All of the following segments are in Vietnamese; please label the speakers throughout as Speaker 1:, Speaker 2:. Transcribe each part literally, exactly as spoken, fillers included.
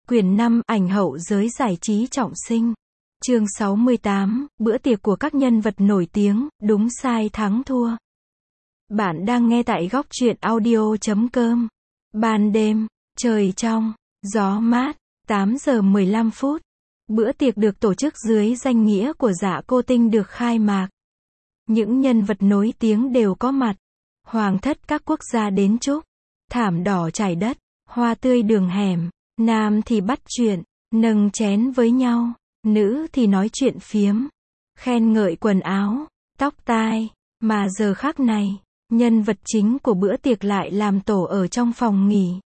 Speaker 1: Quyển năm, ảnh hậu giới giải trí trọng sinh. Chương sáu mươi tám, bữa tiệc của các nhân vật nổi tiếng, đúng sai thắng thua. Bạn đang nghe tại góc truyện audio chấm com. Ban đêm, trời trong, gió mát, tám giờ mười lăm phút. Bữa tiệc được tổ chức dưới danh nghĩa của Dạ Cô Tinh được khai mạc. Những nhân vật nổi tiếng đều có mặt. Hoàng thất các quốc gia đến chúc. Thảm đỏ trải đất, hoa tươi đường hẻm. Nam thì bắt chuyện, nâng chén với nhau. Nữ thì nói chuyện phiếm, khen ngợi quần áo, tóc tai. Mà giờ khắc này, nhân vật chính của bữa tiệc lại làm tổ ở trong phòng nghỉ.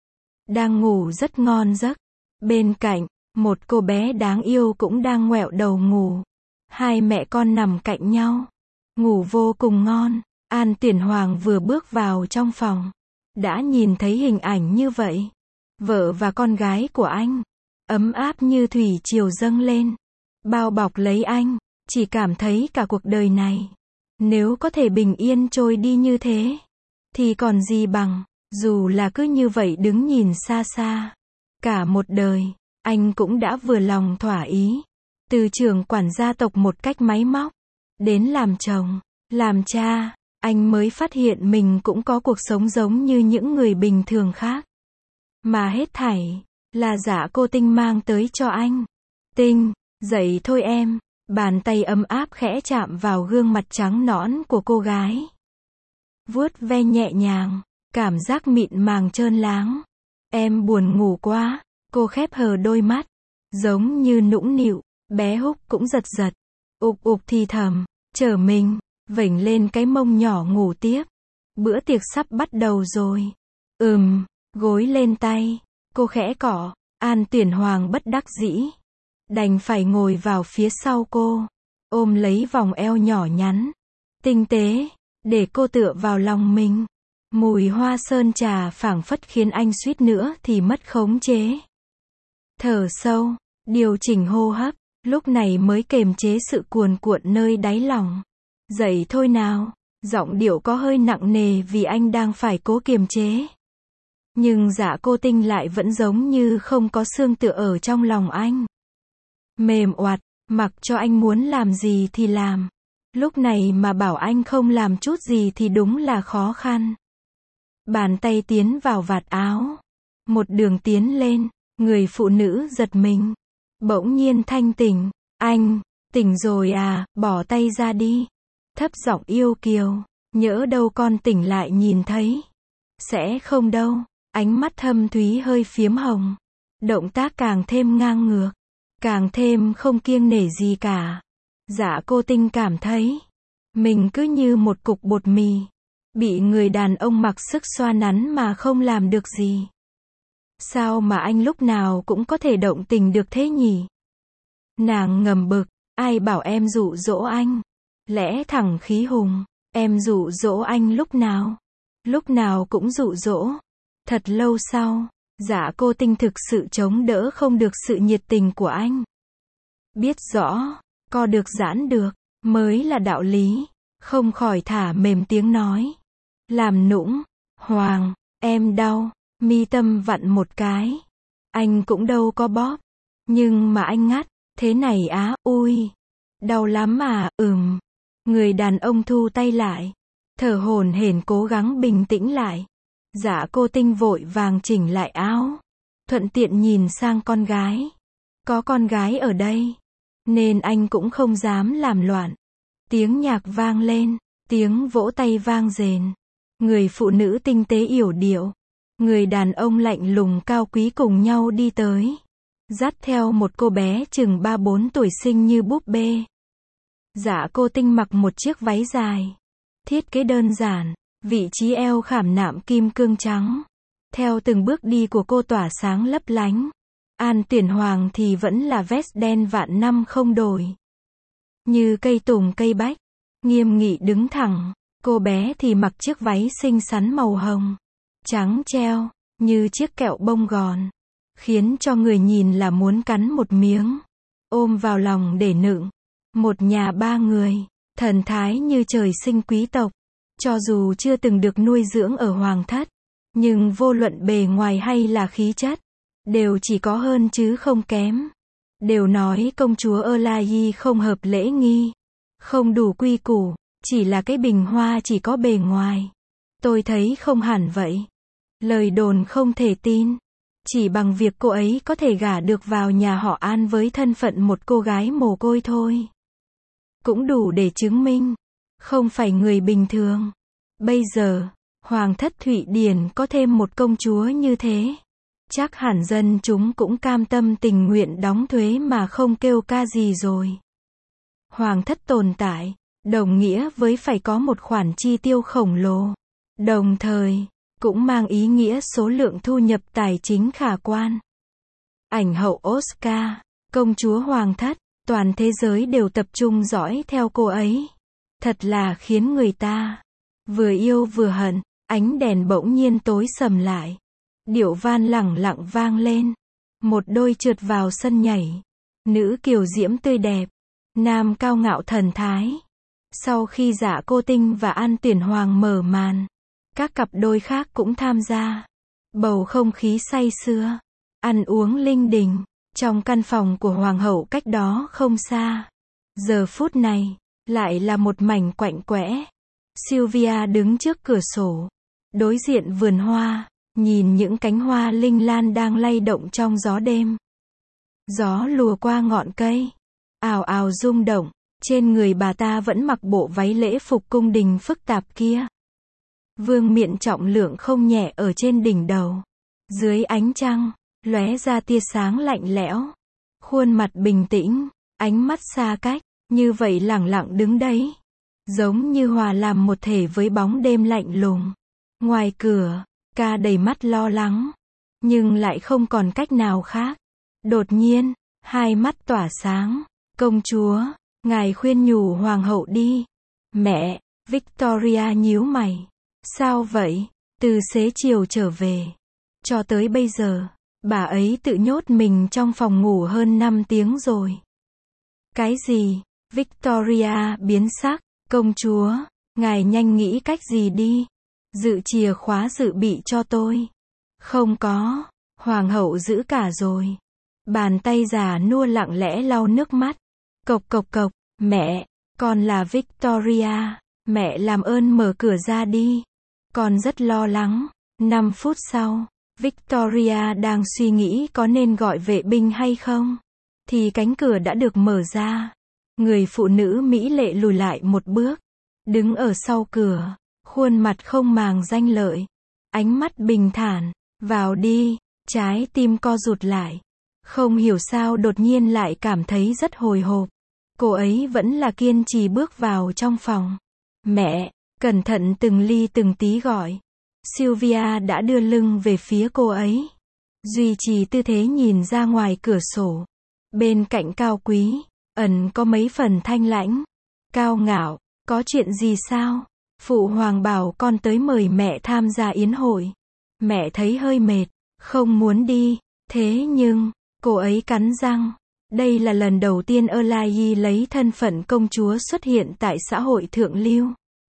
Speaker 1: Đang ngủ rất ngon giấc. Bên cạnh, một cô bé đáng yêu cũng đang ngoẹo đầu ngủ. Hai mẹ con nằm cạnh nhau, ngủ vô cùng ngon. An Tuyển Hoàng vừa bước vào trong phòng, đã nhìn thấy hình ảnh như vậy. Vợ và con gái của anh, ấm áp như thủy triều dâng lên, bao bọc lấy anh, chỉ cảm thấy cả cuộc đời này, nếu có thể bình yên trôi đi như thế, thì còn gì bằng, dù là cứ như vậy đứng nhìn xa xa. Cả một đời, anh cũng đã vừa lòng thỏa ý, từ trưởng quản gia tộc một cách máy móc, đến làm chồng, làm cha, anh mới phát hiện mình cũng có cuộc sống giống như những người bình thường khác. Mà hết thảy, là Dạ Cô Tinh mang tới cho anh. Tinh, dậy thôi em. Bàn tay ấm áp khẽ chạm vào gương mặt trắng nõn của cô gái. Vuốt ve nhẹ nhàng, cảm giác mịn màng trơn láng. Em buồn ngủ quá, cô khép hờ đôi mắt, giống như nũng nịu. Bé Húc cũng giật giật, ục ục thì thầm, trở mình, vểnh lên cái mông nhỏ ngủ tiếp. Bữa tiệc sắp bắt đầu rồi. Ừm. Gối lên tay, cô khẽ cọ. An Tuyển Hoàng bất đắc dĩ, đành phải ngồi vào phía sau cô, ôm lấy vòng eo nhỏ nhắn, tinh tế, để cô tựa vào lòng mình. Mùi hoa sơn trà phảng phất khiến anh suýt nữa thì mất khống chế. Thở sâu, điều chỉnh hô hấp, lúc này mới kềm chế sự cuồn cuộn nơi đáy lòng. Dậy thôi nào, giọng điệu có hơi nặng nề vì anh đang phải cố kiềm chế. Nhưng Dạ Cô Tinh lại vẫn giống như không có xương tựa ở trong lòng anh. Mềm oặt, mặc cho anh muốn làm gì thì làm. Lúc này mà bảo anh không làm chút gì thì đúng là khó khăn. Bàn tay tiến vào vạt áo. Một đường tiến lên, người phụ nữ giật mình. Bỗng nhiên thanh tỉnh. Anh, tỉnh rồi à, bỏ tay ra đi. Thấp giọng yêu kiều. Nhỡ đâu con tỉnh lại nhìn thấy. Sẽ không đâu. Ánh mắt thâm thúy hơi phiếm hồng. Động tác càng thêm ngang ngược. Càng thêm không kiêng nể gì cả. Dạ Cô Tinh cảm thấy mình cứ như một cục bột mì, bị người đàn ông mặc sức xoa nắn mà không làm được gì. Sao mà anh lúc nào cũng có thể động tình được thế nhỉ? Nàng ngầm bực, ai bảo em dụ dỗ anh? Lẽ thẳng khí hùng, em dụ dỗ anh lúc nào? Lúc nào cũng dụ dỗ. Thật lâu sau, Dạ Cô Tinh thực sự chống đỡ không được sự nhiệt tình của anh. Biết rõ, co được giãn được, mới là đạo lý, không khỏi thả mềm tiếng nói. Làm nũng, Hoàng, em đau, mi tâm vặn một cái. Anh cũng đâu có bóp, nhưng mà anh ngắt, thế này á, ui, đau lắm à, ừm. Người đàn ông thu tay lại, thở hổn hển cố gắng bình tĩnh lại. Dạ Cô Tinh vội vàng chỉnh lại áo, thuận tiện nhìn sang con gái. Có con gái ở đây, nên anh cũng không dám làm loạn. Tiếng nhạc vang lên, tiếng vỗ tay vang dền. Người phụ nữ tinh tế yểu điệu, người đàn ông lạnh lùng cao quý cùng nhau đi tới, dắt theo một cô bé chừng ba bốn tuổi xinh như búp bê. Dạ Cô Tinh mặc một chiếc váy dài, thiết kế đơn giản. Vị trí eo khảm nạm kim cương trắng. Theo từng bước đi của cô tỏa sáng lấp lánh. An Tuyển Hoàng thì vẫn là vest đen vạn năm không đổi. Như cây tùng cây bách, nghiêm nghị đứng thẳng. Cô bé thì mặc chiếc váy xinh xắn màu hồng, trắng treo, như chiếc kẹo bông gòn. Khiến cho người nhìn là muốn cắn một miếng, ôm vào lòng để nựng. Một nhà ba người, thần thái như trời sinh quý tộc. Cho dù chưa từng được nuôi dưỡng ở hoàng thất, nhưng vô luận bề ngoài hay là khí chất, đều chỉ có hơn chứ không kém. Đều nói công chúa Elahi không hợp lễ nghi, không đủ quy củ, chỉ là cái bình hoa chỉ có bề ngoài. Tôi thấy không hẳn vậy. Lời đồn không thể tin. Chỉ bằng việc cô ấy có thể gả được vào nhà họ An với thân phận một cô gái mồ côi thôi, cũng đủ để chứng minh không phải người bình thường. Bây giờ, Hoàng thất Thụy Điển có thêm một công chúa như thế, chắc hẳn dân chúng cũng cam tâm tình nguyện đóng thuế mà không kêu ca gì rồi. Hoàng thất tồn tại, đồng nghĩa với phải có một khoản chi tiêu khổng lồ. Đồng thời, cũng mang ý nghĩa số lượng thu nhập tài chính khả quan. Ảnh hậu Oscar, công chúa Hoàng thất, toàn thế giới đều tập trung dõi theo cô ấy. Thật là khiến người ta vừa yêu vừa hận. Ánh đèn bỗng nhiên tối sầm lại. Điệu van lẳng lặng vang lên. Một đôi trượt vào sân nhảy. Nữ kiều diễm tươi đẹp, nam cao ngạo thần thái. Sau khi Dạ Cô Tinh và An Tuyển Hoàng mở màn, các cặp đôi khác cũng tham gia. Bầu không khí say sưa, ăn uống linh đình, trong căn phòng của Hoàng hậu cách đó không xa. Giờ phút này, lại là một mảnh quạnh quẽ. Sylvia đứng trước cửa sổ, đối diện vườn hoa, nhìn những cánh hoa linh lan đang lay động trong gió đêm. Gió lùa qua ngọn cây, ào ào rung động, trên người bà ta vẫn mặc bộ váy lễ phục cung đình phức tạp kia. Vương miện trọng lượng không nhẹ ở trên đỉnh đầu. Dưới ánh trăng, lóe ra tia sáng lạnh lẽo. Khuôn mặt bình tĩnh, ánh mắt xa cách, như vậy lẳng lặng đứng đấy. Giống như hòa làm một thể với bóng đêm lạnh lùng. Ngoài cửa, ca đầy mắt lo lắng, nhưng lại không còn cách nào khác. Đột nhiên, hai mắt tỏa sáng. Công chúa, ngài khuyên nhủ hoàng hậu đi. Mẹ, Victoria nhíu mày. Sao vậy? Từ xế chiều trở về, cho tới bây giờ, bà ấy tự nhốt mình trong phòng ngủ hơn năm tiếng rồi. Cái gì? Victoria biến sắc. Công chúa, ngài nhanh nghĩ cách gì đi. Dự chìa khóa dự bị cho tôi. Không có. Hoàng hậu giữ cả rồi. Bàn tay già nua lặng lẽ lau nước mắt. Cộc cộc cộc. Mẹ, con là Victoria. Mẹ làm ơn mở cửa ra đi. Con rất lo lắng. Năm phút sau, Victoria đang suy nghĩ có nên gọi vệ binh hay không, thì cánh cửa đã được mở ra. Người phụ nữ mỹ lệ lùi lại một bước, đứng ở sau cửa, khuôn mặt không màng danh lợi, ánh mắt bình thản. Vào đi. Trái tim co rụt lại. Không hiểu sao đột nhiên lại cảm thấy rất hồi hộp. Cô ấy vẫn là kiên trì bước vào trong phòng. Mẹ, cẩn thận từng ly từng tí gọi. Sylvia đã đưa lưng về phía cô ấy, duy trì tư thế nhìn ra ngoài cửa sổ. Bên cạnh cao quý, ẩn có mấy phần thanh lãnh, cao ngạo. Có chuyện gì sao? Phụ hoàng bảo con tới mời mẹ tham gia yến hội. Mẹ thấy hơi mệt, không muốn đi. Thế nhưng, cô ấy cắn răng. Đây là lần đầu tiên Elahi lấy thân phận công chúa xuất hiện tại xã hội thượng lưu.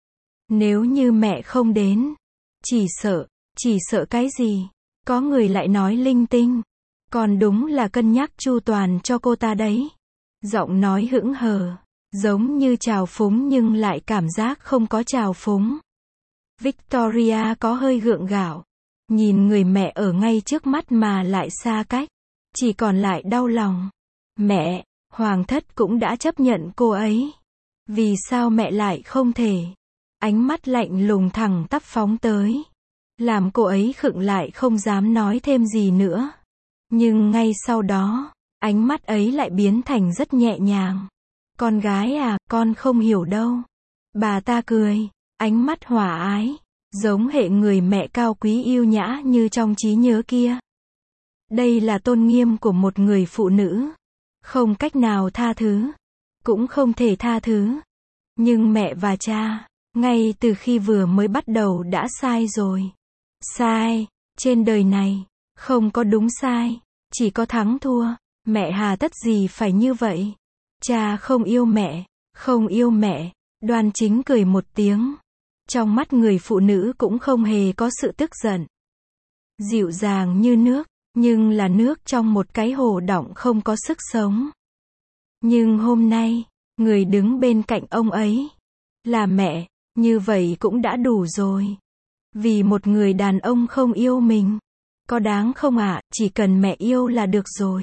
Speaker 1: Nếu như mẹ không đến, chỉ sợ, chỉ sợ cái gì? Có người lại nói linh tinh. Còn đúng là cân nhắc chu toàn cho cô ta đấy. Giọng nói hững hờ, giống như trào phúng nhưng lại cảm giác không có trào phúng. Victoria có hơi gượng gạo, nhìn người mẹ ở ngay trước mắt mà lại xa cách, chỉ còn lại đau lòng. Mẹ, hoàng thất cũng đã chấp nhận cô ấy. Vì sao mẹ lại không thể? Ánh mắt lạnh lùng thẳng tắp phóng tới, làm cô ấy khựng lại không dám nói thêm gì nữa. Nhưng ngay sau đó, ánh mắt ấy lại biến thành rất nhẹ nhàng. Con gái à, con không hiểu đâu. Bà ta cười, ánh mắt hòa ái, giống hệ người mẹ cao quý yêu nhã như trong trí nhớ kia. Đây là tôn nghiêm của một người phụ nữ. Không cách nào tha thứ, cũng không thể tha thứ. Nhưng mẹ và cha, ngay từ khi vừa mới bắt đầu đã sai rồi. Sai, trên đời này, không có đúng sai, chỉ có thắng thua. Mẹ hà tất gì phải như vậy? Cha không yêu mẹ, không yêu mẹ. Đoan Chính cười một tiếng. Trong mắt người phụ nữ cũng không hề có sự tức giận. Dịu dàng như nước, nhưng là nước trong một cái hồ đọng không có sức sống. Nhưng hôm nay, người đứng bên cạnh ông ấy là mẹ, như vậy cũng đã đủ rồi. Vì một người đàn ông không yêu mình, có đáng không ạ, chỉ cần mẹ yêu là được rồi.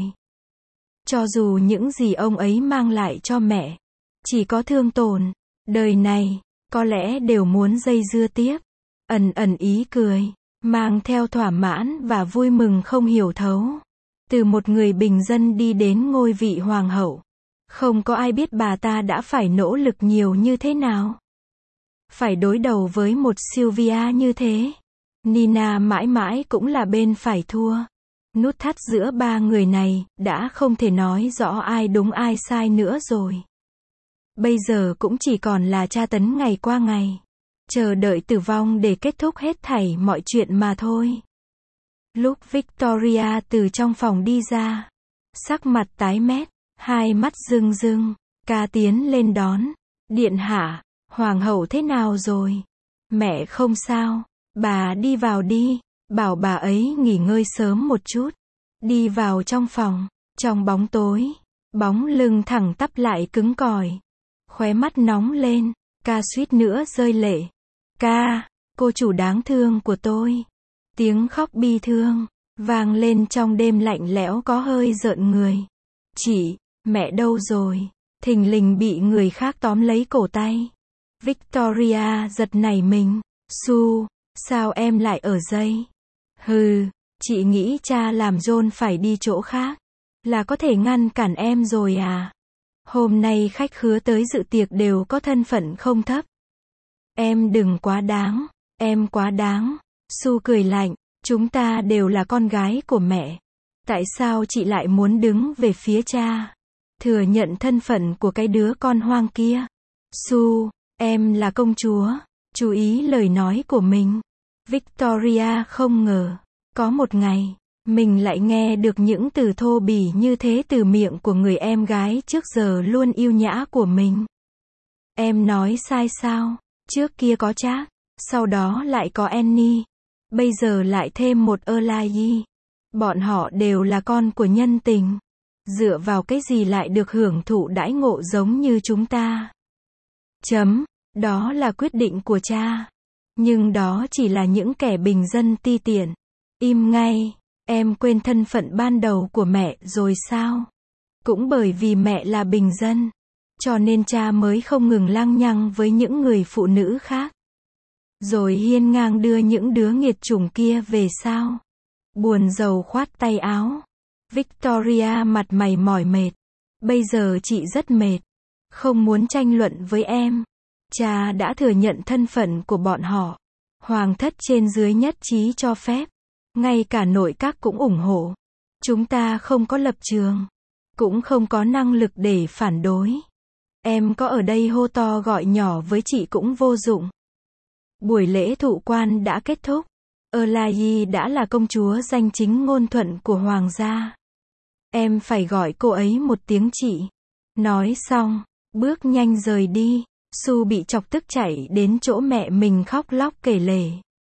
Speaker 1: Cho dù những gì ông ấy mang lại cho mẹ chỉ có thương tổn, đời này có lẽ đều muốn dây dưa tiếp. Ẩn ẩn ý cười, mang theo thỏa mãn và vui mừng không hiểu thấu. Từ một người bình dân đi đến ngôi vị hoàng hậu. Không có ai biết bà ta đã phải nỗ lực nhiều như thế nào. Phải đối đầu với một Sylvia như thế. Nina mãi mãi cũng là bên phải thua. Nút thắt giữa ba người này đã không thể nói rõ ai đúng ai sai nữa rồi. Bây giờ cũng chỉ còn là tra tấn ngày qua ngày. Chờ đợi tử vong để kết thúc hết thảy mọi chuyện mà thôi. Lúc Victoria từ trong phòng đi ra, sắc mặt tái mét, hai mắt rưng rưng, ca tiến lên đón. Điện hạ, hoàng hậu thế nào rồi? Mẹ không sao, bà đi vào đi, bảo bà ấy nghỉ ngơi sớm một chút. Đi vào trong phòng, trong bóng tối, bóng lưng thẳng tắp lại cứng cỏi. Khóe mắt nóng lên, ca suýt nữa rơi lệ. Ca, cô chủ đáng thương của tôi. Tiếng khóc bi thương, vang lên trong đêm lạnh lẽo có hơi rợn người. Chị, mẹ đâu rồi? Thình lình bị người khác tóm lấy cổ tay. Victoria giật nảy mình. Su, sao em lại ở đây? Hừ, chị nghĩ cha làm John phải đi chỗ khác là có thể ngăn cản em rồi à? Hôm nay khách khứa tới dự tiệc đều có thân phận không thấp. Em đừng quá đáng, em quá đáng. Su cười lạnh, chúng ta đều là con gái của mẹ. Tại sao chị lại muốn đứng về phía cha? Thừa nhận thân phận của cái đứa con hoang kia. Su, em là công chúa. Chú ý lời nói của mình. Victoria không ngờ, có một ngày, mình lại nghe được những từ thô bỉ như thế từ miệng của người em gái trước giờ luôn yêu nhã của mình. Em nói sai sao? Trước kia có Jack, sau đó lại có Annie, bây giờ lại thêm một Elijah. Bọn họ đều là con của nhân tình. Dựa vào cái gì lại được hưởng thụ đãi ngộ giống như chúng ta? Chấm, đó là quyết định của cha. Nhưng đó chỉ là những kẻ bình dân ti tiện. Im ngay, em quên thân phận ban đầu của mẹ rồi sao? Cũng bởi vì mẹ là bình dân, cho nên cha mới không ngừng lăng nhăng với những người phụ nữ khác. Rồi hiên ngang đưa những đứa nghiệt chủng kia về sao? Buồn rầu khoát tay áo. Victoria mặt mày mỏi mệt. Bây giờ chị rất mệt. Không muốn tranh luận với em. Cha đã thừa nhận thân phận của bọn họ. Hoàng thất trên dưới nhất trí cho phép. Ngay cả nội các cũng ủng hộ. Chúng ta không có lập trường. Cũng không có năng lực để phản đối. Em có ở đây hô to gọi nhỏ với chị cũng vô dụng. Buổi lễ thụ quan đã kết thúc. Elijah đã là công chúa danh chính ngôn thuận của hoàng gia. Em phải gọi cô ấy một tiếng chị. Nói xong, bước nhanh rời đi. Su bị chọc tức chạy đến chỗ mẹ mình khóc lóc kể lể.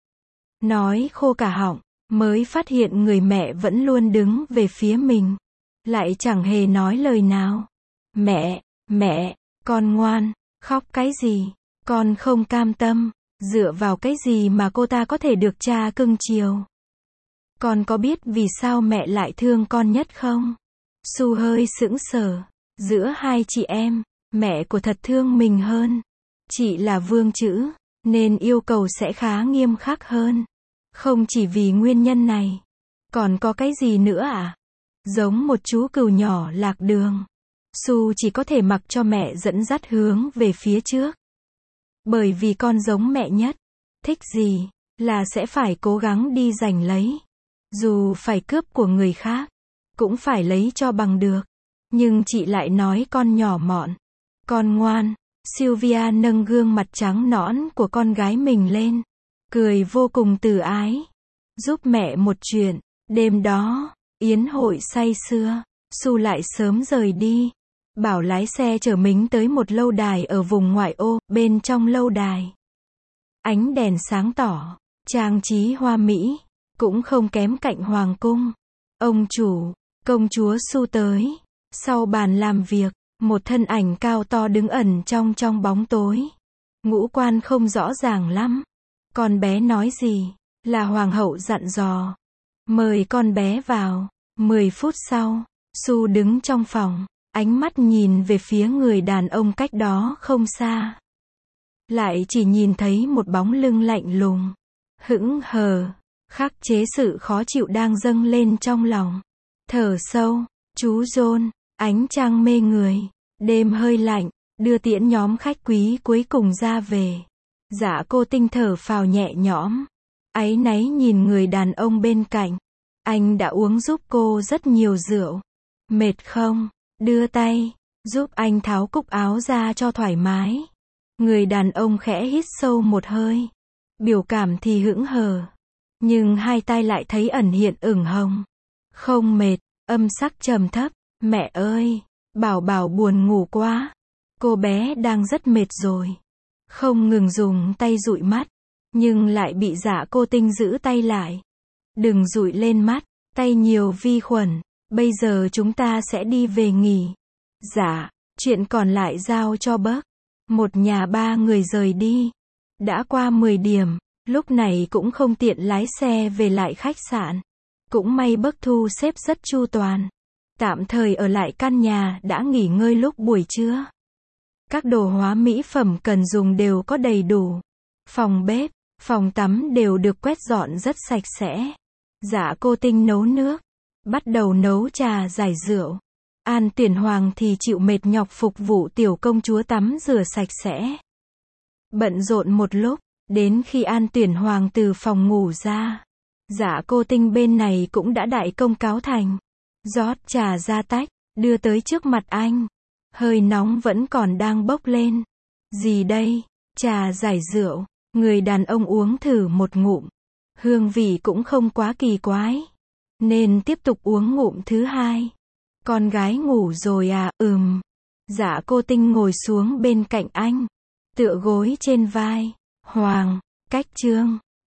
Speaker 1: Nói khô cả họng, mới phát hiện người mẹ vẫn luôn đứng về phía mình. Lại chẳng hề nói lời nào. Mẹ, mẹ, con ngoan, khóc cái gì? Con không cam tâm. Dựa vào cái gì mà cô ta có thể được cha cưng chiều? Con có biết vì sao mẹ lại thương con nhất không? Su hơi sững sờ. Giữa hai chị em, mẹ của thật thương mình hơn. Chị là vương chữ, nên yêu cầu sẽ khá nghiêm khắc hơn. Không chỉ vì nguyên nhân này. Còn có cái gì nữa à? Giống một chú cừu nhỏ lạc đường. Su chỉ có thể mặc cho mẹ dẫn dắt hướng về phía trước. Bởi vì con giống mẹ nhất. Thích gì, là sẽ phải cố gắng đi giành lấy. Dù phải cướp của người khác, cũng phải lấy cho bằng được. Nhưng chị lại nói con nhỏ mọn. Con ngoan. Sylvia nâng gương mặt trắng nõn của con gái mình lên. Cười vô cùng từ ái. Giúp mẹ một chuyện. Đêm đó, yến hội say sưa. Su lại sớm rời đi. Bảo lái xe chở mình tới một lâu đài ở vùng ngoại ô. Bên trong lâu đài, ánh đèn sáng tỏ, trang trí hoa mỹ, cũng không kém cạnh hoàng cung. Ông chủ, công chúa Su tới. Sau bàn làm việc, một thân ảnh cao to đứng ẩn trong trong bóng tối. Ngũ quan không rõ ràng lắm. Con bé nói gì? Là hoàng hậu dặn dò. Mời con bé vào. Mười phút sau, Su đứng trong phòng, ánh mắt nhìn về phía người đàn ông cách đó không xa. Lại chỉ nhìn thấy một bóng lưng lạnh lùng, hững hờ, khắc chế sự khó chịu đang dâng lên trong lòng. Thở sâu, chú John, ánh trăng mê người, đêm hơi lạnh, đưa tiễn nhóm khách quý cuối cùng ra về. Dạ cô Tinh thở phào nhẹ nhõm, áy náy nhìn người đàn ông bên cạnh. Anh đã uống giúp cô rất nhiều rượu. Mệt không? Đưa tay, giúp anh tháo cúc áo ra cho thoải mái. Người đàn ông khẽ hít sâu một hơi. Biểu cảm thì hững hờ. Nhưng hai tay lại thấy ẩn hiện ửng hồng. Không mệt, âm sắc trầm thấp. Mẹ ơi, Bảo Bảo buồn ngủ quá. Cô bé đang rất mệt rồi. Không ngừng dùng tay dụi mắt. Nhưng lại bị Dạ cô Tinh giữ tay lại. Đừng dụi lên mắt, tay nhiều vi khuẩn. Bây giờ chúng ta sẽ đi về nghỉ. Dạ, chuyện còn lại giao cho bác. Một nhà ba người rời đi. Đã qua mười điểm, lúc này cũng không tiện lái xe về lại khách sạn. Cũng may bác thu xếp rất chu toàn. Tạm thời ở lại căn nhà đã nghỉ ngơi lúc buổi trưa. Các đồ hóa mỹ phẩm cần dùng đều có đầy đủ. Phòng bếp, phòng tắm đều được quét dọn rất sạch sẽ. Dạ cô Tinh nấu nước, bắt đầu nấu trà giải rượu. An Tuyển Hoàng thì chịu mệt nhọc phục vụ tiểu công chúa tắm rửa sạch sẽ. Bận rộn một lúc, đến khi An Tuyển Hoàng từ phòng ngủ ra, Dạ cô Tinh bên này cũng đã đại công cáo thành. Rót trà ra tách, đưa tới trước mặt anh. Hơi nóng vẫn còn đang bốc lên. Gì đây? Trà giải rượu. Người đàn ông uống thử một ngụm. Hương vị cũng không quá kỳ quái. Nên tiếp tục uống ngụm thứ hai. Con gái ngủ rồi à? Ừm. Dạ cô Tinh ngồi xuống bên cạnh anh. Tựa gối trên vai. Hoàng, cách chương.